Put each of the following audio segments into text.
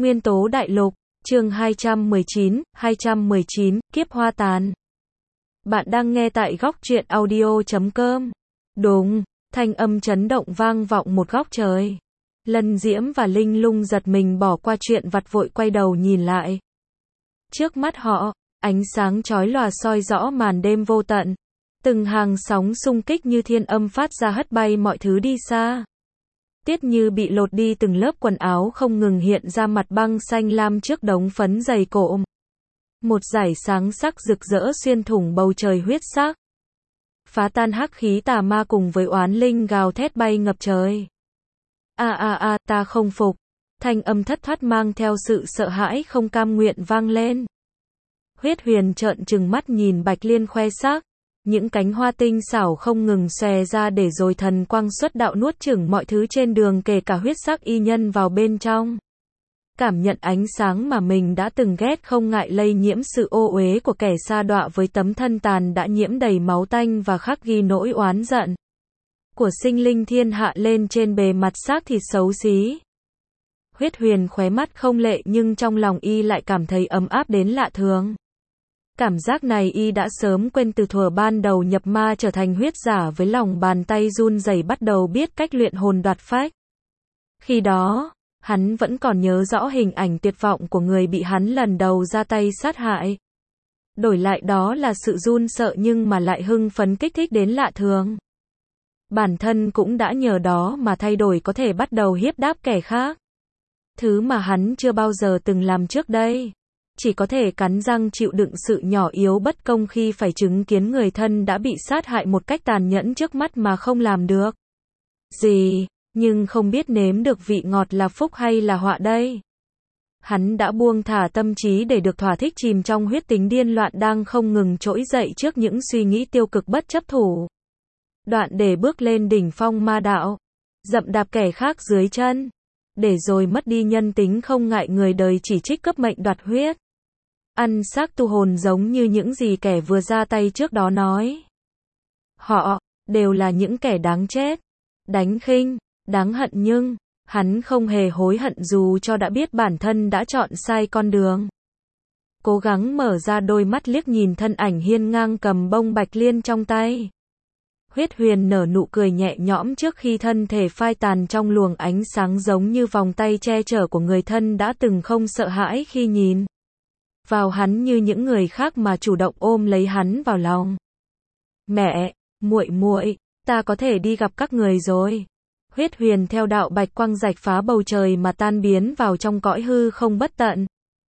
Nguyên tố đại lục, chương 219, kiếp hoa tàn. Bạn đang nghe tại góc truyện audio.com. Đúng, thanh âm chấn động vang vọng một góc trời. Lân Diễm và Linh Lung giật mình bỏ qua chuyện vặt vội quay đầu nhìn lại. Trước mắt họ, ánh sáng chói lòa soi rõ màn đêm vô tận. Từng hàng sóng xung kích như thiên âm phát ra hất bay mọi thứ đi xa. Tiết Như bị lột đi từng lớp quần áo không ngừng hiện ra mặt băng xanh lam trước đống phấn dày cộm. Một dải sáng sắc rực rỡ xuyên thủng bầu trời huyết sắc. Phá tan hắc khí tà ma cùng với oán linh gào thét bay ngập trời. Ta không phục. Thanh âm thất thoát mang theo sự sợ hãi không cam nguyện vang lên. Huyết Huyền trợn trừng mắt nhìn Bạch Liên khoe xác. Những cánh hoa tinh xảo không ngừng xòe ra để rồi thần quang xuất đạo nuốt chửng mọi thứ trên đường kể cả huyết sắc y nhân vào bên trong. Cảm nhận ánh sáng mà mình đã từng ghét không ngại lây nhiễm sự ô uế của kẻ sa đọa với tấm thân tàn đã nhiễm đầy máu tanh và khắc ghi nỗi oán giận của sinh linh thiên hạ lên trên bề mặt xác thịt xấu xí. Huyết Huyền khóe mắt không lệ nhưng trong lòng y lại cảm thấy ấm áp đến lạ thường. Cảm giác này y đã sớm quên từ thuở ban đầu nhập ma trở thành huyết giả với lòng bàn tay run rẩy bắt đầu biết cách luyện hồn đoạt phách. Khi đó, hắn vẫn còn nhớ rõ hình ảnh tuyệt vọng của người bị hắn lần đầu ra tay sát hại. Đổi lại đó là sự run sợ nhưng mà lại hưng phấn kích thích đến lạ thường. Bản thân cũng đã nhờ đó mà thay đổi có thể bắt đầu hiếp đáp kẻ khác. Thứ mà hắn chưa bao giờ từng làm trước đây. Chỉ có thể cắn răng chịu đựng sự nhỏ yếu bất công khi phải chứng kiến người thân đã bị sát hại một cách tàn nhẫn trước mắt mà không làm được gì, nhưng không biết nếm được vị ngọt là phúc hay là họa đây. Hắn đã buông thả tâm trí để được thỏa thích chìm trong huyết tính điên loạn đang không ngừng trỗi dậy trước những suy nghĩ tiêu cực bất chấp thủ đoạn để bước lên đỉnh phong ma đạo, dậm đạp kẻ khác dưới chân, để rồi mất đi nhân tính không ngại người đời chỉ trích cướp mệnh đoạt huyết. Ăn xác tu hồn giống như những gì kẻ vừa ra tay trước đó nói. Họ, đều là những kẻ đáng chết, đánh khinh, đáng hận nhưng, hắn không hề hối hận dù cho đã biết bản thân đã chọn sai con đường. Cố gắng mở ra đôi mắt liếc nhìn thân ảnh hiên ngang cầm bông Bạch Liên trong tay. Huyết Huyền nở nụ cười nhẹ nhõm trước khi thân thể phai tàn trong luồng ánh sáng giống như vòng tay che chở của người thân đã từng không sợ hãi khi nhìn vào hắn như những người khác mà chủ động ôm lấy hắn vào lòng. Mẹ, muội, ta có thể đi gặp các người rồi. Huyết Huyền theo đạo bạch quang rạch phá bầu trời mà tan biến vào trong cõi hư không bất tận.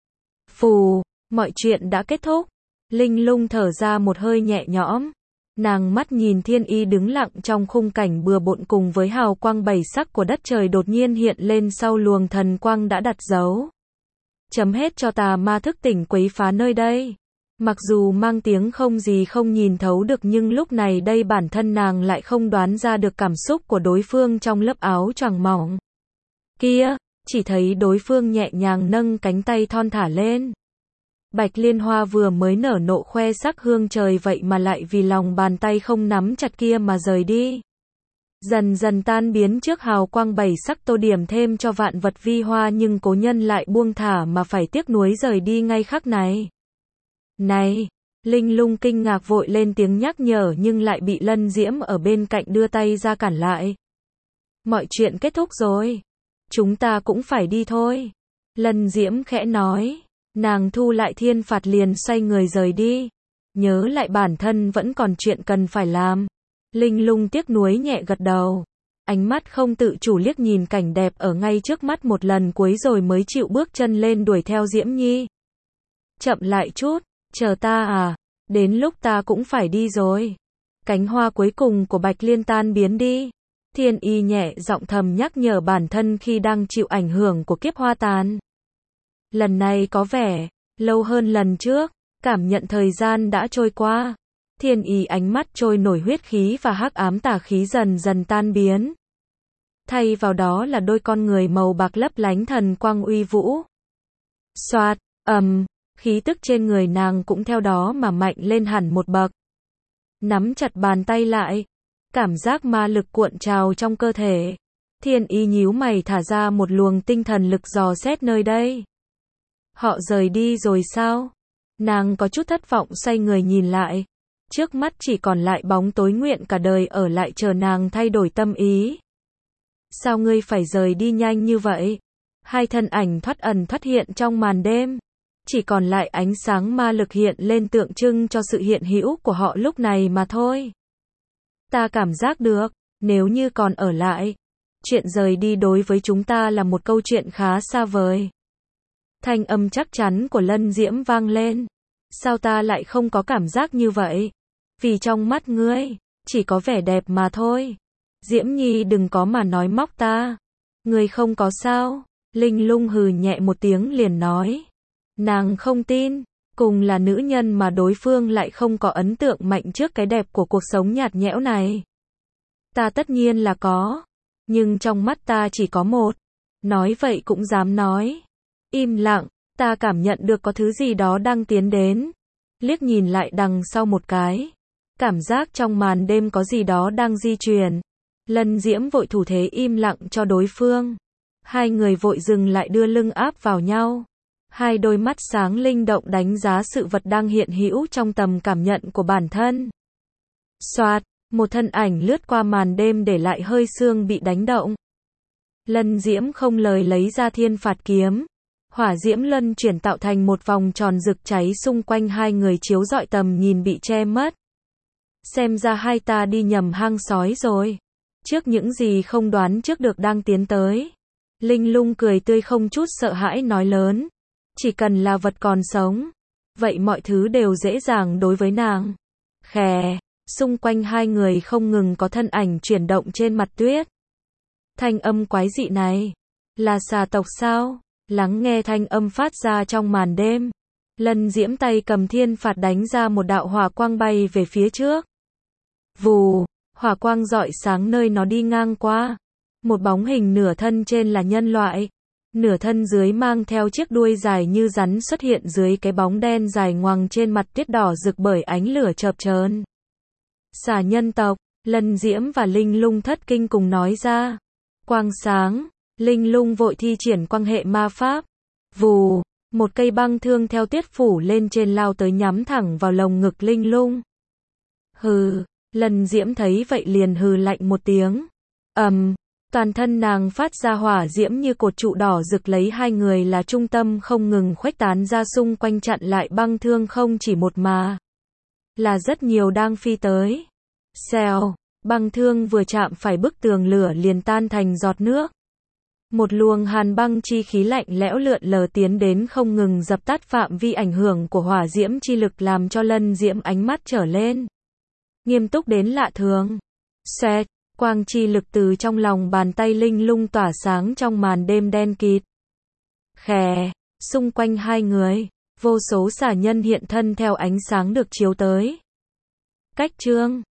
Phù, mọi chuyện đã kết thúc. Linh Lung thở ra một hơi nhẹ nhõm. Nàng mắt nhìn Thiên Y đứng lặng trong khung cảnh bừa bộn cùng với hào quang bảy sắc của đất trời đột nhiên hiện lên sau luồng thần quang đã đặt dấu chấm hết cho tà ma thức tỉnh quấy phá nơi đây. Mặc dù mang tiếng không gì không nhìn thấu được nhưng lúc này đây bản thân nàng lại không đoán ra được cảm xúc của đối phương trong lớp áo choàng mỏng kia, chỉ thấy đối phương nhẹ nhàng nâng cánh tay thon thả lên. Bạch Liên hoa vừa mới nở nộ khoe sắc hương trời vậy mà lại vì lòng bàn tay không nắm chặt kia mà rời đi. Dần dần tan biến trước hào quang bảy sắc tô điểm thêm cho vạn vật vi hoa nhưng cố nhân lại buông thả mà phải tiếc nuối rời đi ngay khắc này. Này! Linh Lung kinh ngạc vội lên tiếng nhắc nhở nhưng lại bị Lân Diễm ở bên cạnh đưa tay ra cản lại. Mọi chuyện kết thúc rồi. Chúng ta cũng phải đi thôi. Lân Diễm khẽ nói. Nàng thu lại thiên phạt liền xoay người rời đi. Nhớ lại bản thân vẫn còn chuyện cần phải làm. Linh Lung tiếc nuối nhẹ gật đầu. Ánh mắt không tự chủ liếc nhìn cảnh đẹp ở ngay trước mắt một lần cuối rồi mới chịu bước chân lên đuổi theo Diễm Nhi. Chậm lại chút, chờ ta à, đến lúc ta cũng phải đi rồi. Cánh hoa cuối cùng của Bạch Liên tan biến đi. Thiên Y nhẹ giọng thầm nhắc nhở bản thân khi đang chịu ảnh hưởng của kiếp hoa tàn. Lần này có vẻ lâu hơn lần trước, cảm nhận thời gian đã trôi qua. Thiên Y ánh mắt trôi nổi huyết khí và hắc ám tà khí dần dần tan biến. Thay vào đó là đôi con người màu bạc lấp lánh thần quang uy vũ. Xoạt, khí tức trên người nàng cũng theo đó mà mạnh lên hẳn một bậc. Nắm chặt bàn tay lại, cảm giác ma lực cuộn trào trong cơ thể. Thiên Ý nhíu mày thả ra một luồng tinh thần lực dò xét nơi đây. Họ rời đi rồi sao? Nàng có chút thất vọng xoay người nhìn lại. Trước mắt chỉ còn lại bóng tối nguyện cả đời ở lại chờ nàng thay đổi tâm ý. Sao ngươi phải rời đi nhanh như vậy? Hai thân ảnh thoát ẩn thoát hiện trong màn đêm. Chỉ còn lại ánh sáng ma lực hiện lên tượng trưng cho sự hiện hữu của họ lúc này mà thôi. Ta cảm giác được, nếu như còn ở lại, chuyện rời đi đối với chúng ta là một câu chuyện khá xa vời. Thanh âm chắc chắn của Lân Diễm vang lên. Sao ta lại không có cảm giác như vậy? Vì trong mắt ngươi, chỉ có vẻ đẹp mà thôi. Diễm Nhi đừng có mà nói móc ta. Ngươi không có sao? Linh Lung hừ nhẹ một tiếng liền nói. Nàng không tin, cùng là nữ nhân mà đối phương lại không có ấn tượng mạnh trước cái đẹp của cuộc sống nhạt nhẽo này. Ta tất nhiên là có, nhưng trong mắt ta chỉ có một. Nói vậy cũng dám nói. Im lặng, ta cảm nhận được có thứ gì đó đang tiến đến. Liếc nhìn lại đằng sau một cái. Cảm giác trong màn đêm có gì đó đang di chuyển. Lân Diễm vội thủ thế im lặng cho đối phương. Hai người vội dừng lại đưa lưng áp vào nhau. Hai đôi mắt sáng linh động đánh giá sự vật đang hiện hữu trong tầm cảm nhận của bản thân. Xoạt, một thân ảnh lướt qua màn đêm để lại hơi xương bị đánh động. Lân Diễm không lời lấy ra thiên phạt kiếm. Hỏa diễm luân chuyển tạo thành một vòng tròn rực cháy xung quanh hai người chiếu rọi tầm nhìn bị che mất. Xem ra hai ta đi nhầm hang sói rồi. Trước những gì không đoán trước được đang tiến tới. Linh Lung cười tươi không chút sợ hãi nói lớn. Chỉ cần là vật còn sống, vậy mọi thứ đều dễ dàng đối với nàng. Khè, xung quanh hai người không ngừng có thân ảnh chuyển động trên mặt tuyết. Thanh âm quái dị này, là xà tộc sao? Lắng nghe thanh âm phát ra trong màn đêm. Lân Diễm tay cầm thiên phạt đánh ra một đạo hỏa quang bay về phía trước. Vù, hỏa quang rọi sáng nơi nó đi ngang qua. Một bóng hình nửa thân trên là nhân loại. Nửa thân dưới mang theo chiếc đuôi dài như rắn xuất hiện dưới cái bóng đen dài ngoằng trên mặt tuyết đỏ rực bởi ánh lửa chợp chờn. Xà nhân tộc, Lân Diễm và Linh Lung thất kinh cùng nói ra. Quang sáng, Linh Lung vội thi triển quang hệ ma pháp. Vù, một cây băng thương theo tuyết phủ lên trên lao tới nhắm thẳng vào lồng ngực Linh Lung. Hừ, Lân Diễm thấy vậy liền hừ lạnh một tiếng. Toàn thân nàng phát ra hỏa diễm như cột trụ đỏ rực lấy hai người là trung tâm không ngừng khuếch tán ra xung quanh chặn lại băng thương không chỉ một mà là rất nhiều đang phi tới. Xèo, băng thương vừa chạm phải bức tường lửa liền tan thành giọt nước. Một luồng hàn băng chi khí lạnh lẽo lượn lờ tiến đến không ngừng dập tắt phạm vi ảnh hưởng của hỏa diễm chi lực làm cho Lân Diễm ánh mắt trở lên nghiêm túc đến lạ thường. Xoẹt. Quang chi lực từ trong lòng bàn tay Linh Lung tỏa sáng trong màn đêm đen kịt. Khè, xung quanh hai người, vô số xà nhân hiện thân theo ánh sáng được chiếu tới. Cách chương